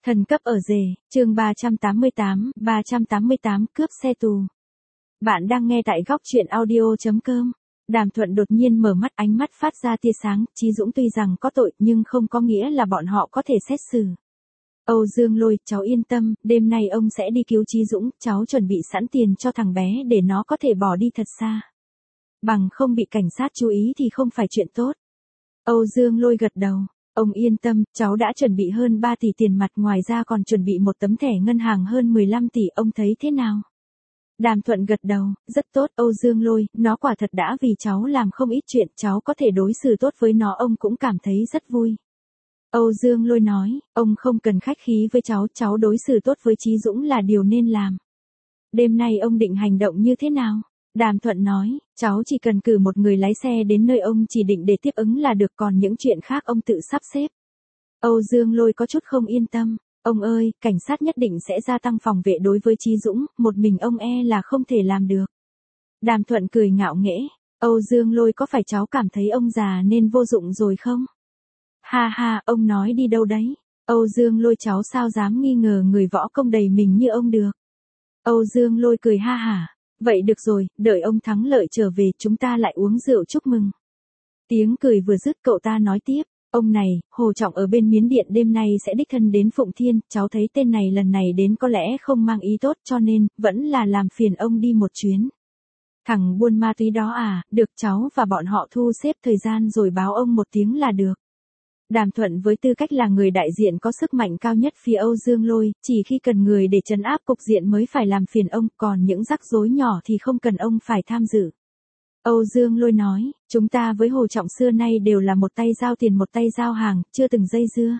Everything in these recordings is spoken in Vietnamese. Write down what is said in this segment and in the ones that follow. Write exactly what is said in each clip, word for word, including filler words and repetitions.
Thần cấp ở rể, chương ba trăm tám mươi tám, ba trăm tám mươi tám cướp xe tù. Bạn đang nghe tại góc truyện audio chấm com. Đàm Thuận đột nhiên mở mắt, ánh mắt phát ra tia sáng, Chí Dũng tuy rằng có tội nhưng không có nghĩa là bọn họ có thể xét xử. Âu Dương Lôi, cháu yên tâm, đêm nay ông sẽ đi cứu Chí Dũng, cháu chuẩn bị sẵn tiền cho thằng bé để nó có thể bỏ đi thật xa. Bằng không bị cảnh sát chú ý thì không phải chuyện tốt. Âu Dương Lôi gật đầu. Ông yên tâm, cháu đã chuẩn bị hơn ba tỷ tiền mặt, ngoài ra còn chuẩn bị một tấm thẻ ngân hàng hơn mười lăm tỷ, ông thấy thế nào? Đàm Thuận gật đầu, rất tốt Âu Dương Lôi, nó quả thật đã vì cháu làm không ít chuyện, cháu có thể đối xử tốt với nó ông cũng cảm thấy rất vui. Âu Dương Lôi nói, ông không cần khách khí với cháu, cháu đối xử tốt với Chí Dũng là điều nên làm. Đêm nay ông định hành động như thế nào? Đàm Thuận nói, cháu chỉ cần cử một người lái xe đến nơi ông chỉ định để tiếp ứng là được, còn những chuyện khác ông tự sắp xếp. Âu Dương Lôi có chút không yên tâm, ông ơi, cảnh sát nhất định sẽ gia tăng phòng vệ đối với Chí Dũng, một mình ông e là không thể làm được. Đàm Thuận cười ngạo nghễ, Âu Dương Lôi có phải cháu cảm thấy ông già nên vô dụng rồi không? Ha ha, ông nói đi đâu đấy? Âu Dương Lôi, cháu sao dám nghi ngờ người võ công đầy mình như ông được? Âu Dương Lôi cười ha hả. Vậy được rồi, đợi ông thắng lợi trở về chúng ta lại uống rượu chúc mừng. Tiếng cười vừa dứt cậu ta nói tiếp, ông này, Hồ Trọng ở bên Miến Điện đêm nay sẽ đích thân đến Phụng Thiên, cháu thấy tên này lần này đến có lẽ không mang ý tốt cho nên, vẫn là làm phiền ông đi một chuyến. Thằng buôn ma túy đó à, được cháu và bọn họ thu xếp thời gian rồi báo ông một tiếng là được. Đàm Thuận với tư cách là người đại diện có sức mạnh cao nhất phía Âu Dương Lôi, chỉ khi cần người để trấn áp cục diện mới phải làm phiền ông, còn những rắc rối nhỏ thì không cần ông phải tham dự. Âu Dương Lôi nói, chúng ta với Hồ Trọng xưa nay đều là một tay giao tiền một tay giao hàng, chưa từng dây dưa.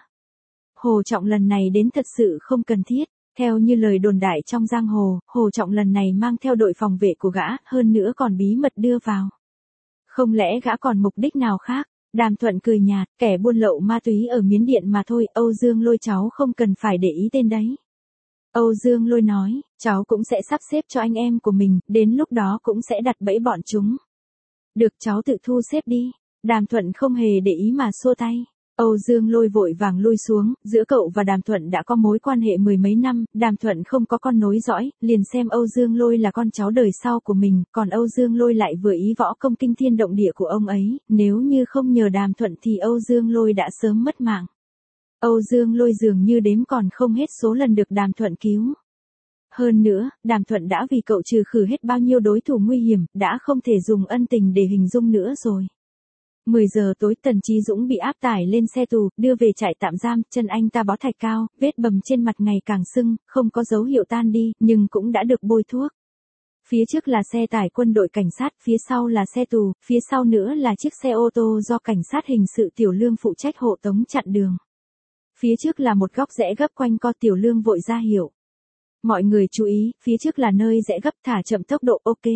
Hồ Trọng lần này đến thật sự không cần thiết, theo như lời đồn đại trong giang hồ, Hồ Trọng lần này mang theo đội phòng vệ của gã, hơn nữa còn bí mật đưa vào. Không lẽ gã còn mục đích nào khác? Đàm Thuận cười nhạt, kẻ buôn lậu ma túy ở Miến Điện mà thôi, Âu Dương Lôi cháu không cần phải để ý tên đấy. Âu Dương Lôi nói, cháu cũng sẽ sắp xếp cho anh em của mình, đến lúc đó cũng sẽ đặt bẫy bọn chúng. Được, cháu tự thu xếp đi. Đàm Thuận không hề để ý mà xua tay. Âu Dương Lôi vội vàng lui xuống, giữa cậu và Đàm Thuận đã có mối quan hệ mười mấy năm, Đàm Thuận không có con nối dõi, liền xem Âu Dương Lôi là con cháu đời sau của mình, còn Âu Dương Lôi lại vừa ý võ công kinh thiên động địa của ông ấy, nếu như không nhờ Đàm Thuận thì Âu Dương Lôi đã sớm mất mạng. Âu Dương Lôi dường như đếm còn không hết số lần được Đàm Thuận cứu. Hơn nữa, Đàm Thuận đã vì cậu trừ khử hết bao nhiêu đối thủ nguy hiểm, đã không thể dùng ân tình để hình dung nữa rồi. mười giờ tối Tần Chí Dũng bị áp tải lên xe tù, đưa về trại tạm giam, chân anh ta bó thạch cao, vết bầm trên mặt ngày càng sưng, không có dấu hiệu tan đi, nhưng cũng đã được bôi thuốc. Phía trước là xe tải quân đội cảnh sát, phía sau là xe tù, phía sau nữa là chiếc xe ô tô do cảnh sát hình sự Tiểu Lương phụ trách hộ tống chặn đường. Phía trước là một góc rẽ gấp quanh co, Tiểu Lương vội ra hiệu. Mọi người chú ý, phía trước là nơi rẽ gấp, thả chậm tốc độ, ok.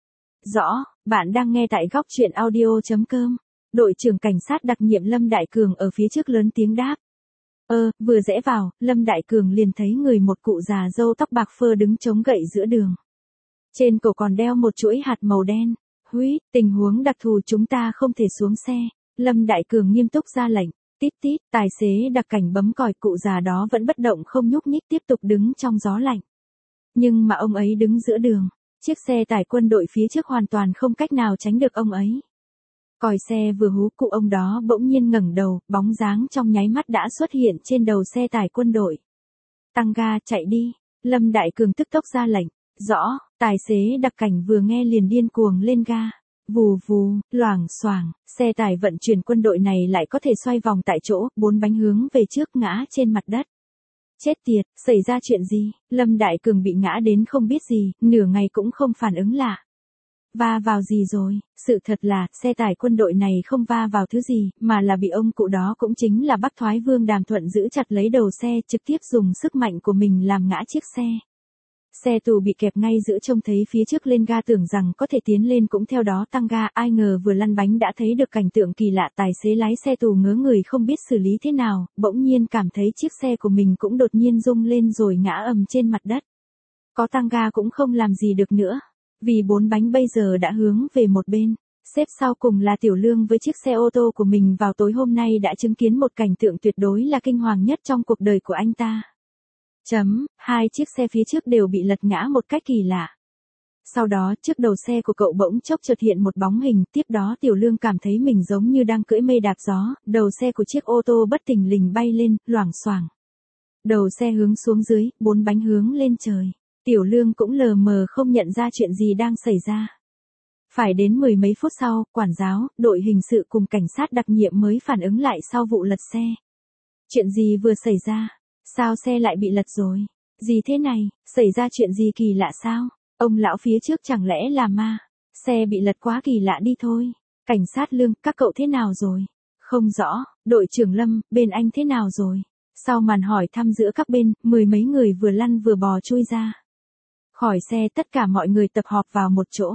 Rõ, bạn đang nghe tại góc truyện audio chấm com. Đội trưởng cảnh sát đặc nhiệm Lâm Đại Cường ở phía trước lớn tiếng đáp. Ơ, vừa rẽ vào, Lâm Đại Cường liền thấy người một cụ già râu tóc bạc phơ đứng chống gậy giữa đường. Trên cổ còn đeo một chuỗi hạt màu đen. Huýt, tình huống đặc thù chúng ta không thể xuống xe. Lâm Đại Cường nghiêm túc ra lệnh. Tít tít, tài xế đặc cảnh bấm còi, cụ già đó vẫn bất động không nhúc nhích tiếp tục đứng trong gió lạnh. Nhưng mà ông ấy đứng giữa đường. Chiếc xe tải quân đội phía trước hoàn toàn không cách nào tránh được ông ấy. Còi xe vừa hú, cụ ông đó bỗng nhiên ngẩng đầu, bóng dáng trong nháy mắt đã xuất hiện trên đầu xe tải quân đội. Tăng ga, chạy đi. Lâm Đại Cường tức tốc ra lệnh. Rõ, tài xế đặc cảnh vừa nghe liền điên cuồng lên ga. Vù vù, loảng xoảng, xe tải vận chuyển quân đội này lại có thể xoay vòng tại chỗ, bốn bánh hướng về trước ngã trên mặt đất. Chết tiệt, xảy ra chuyện gì? Lâm Đại Cường bị ngã đến không biết gì, nửa ngày cũng không phản ứng lạ. Va vào gì rồi? Sự thật là, xe tải quân đội này không va vào thứ gì, mà là bị ông cụ đó cũng chính là Bắc Thoái Vương Đàm Thuận giữ chặt lấy đầu xe, trực tiếp dùng sức mạnh của mình làm ngã chiếc xe. Xe tù bị kẹp ngay giữa, trông thấy phía trước lên ga tưởng rằng có thể tiến lên cũng theo đó tăng ga, ai ngờ vừa lăn bánh đã thấy được cảnh tượng kỳ lạ, tài xế lái xe tù ngớ người không biết xử lý thế nào, bỗng nhiên cảm thấy chiếc xe của mình cũng đột nhiên rung lên rồi ngã ầm trên mặt đất. Có tăng ga cũng không làm gì được nữa, vì bốn bánh bây giờ đã hướng về một bên. Xếp sau cùng là Tiểu Lương với chiếc xe ô tô của mình vào tối hôm nay đã chứng kiến một cảnh tượng tuyệt đối là kinh hoàng nhất trong cuộc đời của anh ta. Chấm, hai chiếc xe phía trước đều bị lật ngã một cách kỳ lạ. Sau đó, trước đầu xe của cậu bỗng chốc chợt hiện một bóng hình, tiếp đó Tiểu Lương cảm thấy mình giống như đang cưỡi mây đạp gió, đầu xe của chiếc ô tô bất thình lình bay lên, loảng xoảng. Đầu xe hướng xuống dưới, bốn bánh hướng lên trời. Tiểu Lương cũng lờ mờ không nhận ra chuyện gì đang xảy ra. Phải đến mười mấy phút sau, quản giáo, đội hình sự cùng cảnh sát đặc nhiệm mới phản ứng lại sau vụ lật xe. Chuyện gì vừa xảy ra? Sao xe lại bị lật rồi? Gì thế này? Xảy ra chuyện gì kỳ lạ sao? Ông lão phía trước chẳng lẽ là ma? Xe bị lật quá kỳ lạ đi thôi. Cảnh sát Lương, các cậu thế nào rồi? Không rõ. Đội trưởng Lâm, bên anh thế nào rồi? Sau màn hỏi thăm giữa các bên, mười mấy người vừa lăn vừa bò chui ra khỏi xe, tất cả mọi người tập họp vào một chỗ.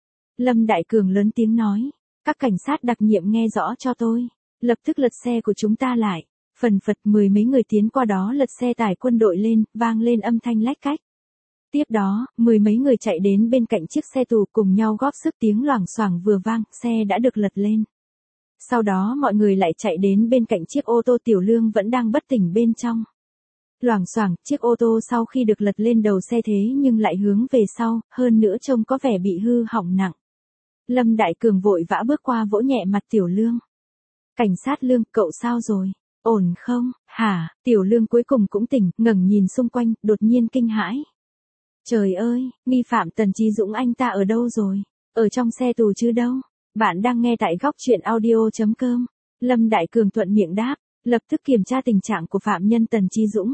Lâm Đại Cường lớn tiếng nói, các cảnh sát đặc nhiệm nghe rõ cho tôi, lập tức lật xe của chúng ta lại. Phần phật mười mấy người tiến qua đó lật xe tải quân đội lên, vang lên âm thanh lách cách. Tiếp đó, mười mấy người chạy đến bên cạnh chiếc xe tù cùng nhau góp sức, tiếng loảng xoảng vừa vang, xe đã được lật lên. Sau đó mọi người lại chạy đến bên cạnh chiếc ô tô Tiểu Lương vẫn đang bất tỉnh bên trong. Loảng xoảng, chiếc ô tô sau khi được lật lên đầu xe thế nhưng lại hướng về sau, hơn nữa trông có vẻ bị hư hỏng nặng. Lâm Đại Cường vội vã bước qua vỗ nhẹ mặt Tiểu Lương. Cảnh sát Lương, cậu sao rồi? Ổn không? Hả? Tiểu Lương cuối cùng cũng tỉnh, ngẩng nhìn xung quanh, đột nhiên kinh hãi. Trời ơi, nghi phạm Tần Chí Dũng anh ta ở đâu rồi? Ở trong xe tù chứ đâu? Bạn đang nghe tại góc truyện audio chấm com. Lâm Đại Cường thuận miệng đáp, lập tức kiểm tra tình trạng của phạm nhân Tần Chí Dũng.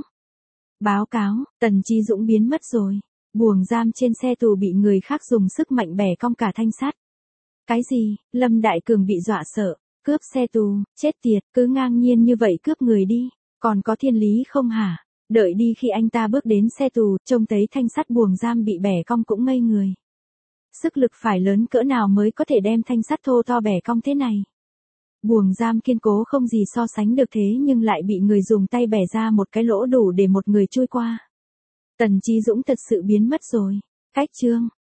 Báo cáo, Tần Chí Dũng biến mất rồi. Buồng giam trên xe tù bị người khác dùng sức mạnh bẻ cong cả thanh sắt. Cái gì? Lâm Đại Cường bị dọa sợ. Cướp xe tù, chết tiệt, cứ ngang nhiên như vậy cướp người đi. Còn có thiên lý không hả? Đợi đi, khi anh ta bước đến xe tù, trông thấy thanh sắt buồng giam bị bẻ cong cũng ngây người. Sức lực phải lớn cỡ nào mới có thể đem thanh sắt thô to bẻ cong thế này? Buồng giam kiên cố không gì so sánh được, thế nhưng lại bị người dùng tay bẻ ra một cái lỗ đủ để một người chui qua. Tần Chí Dũng thật sự biến mất rồi. Cách chương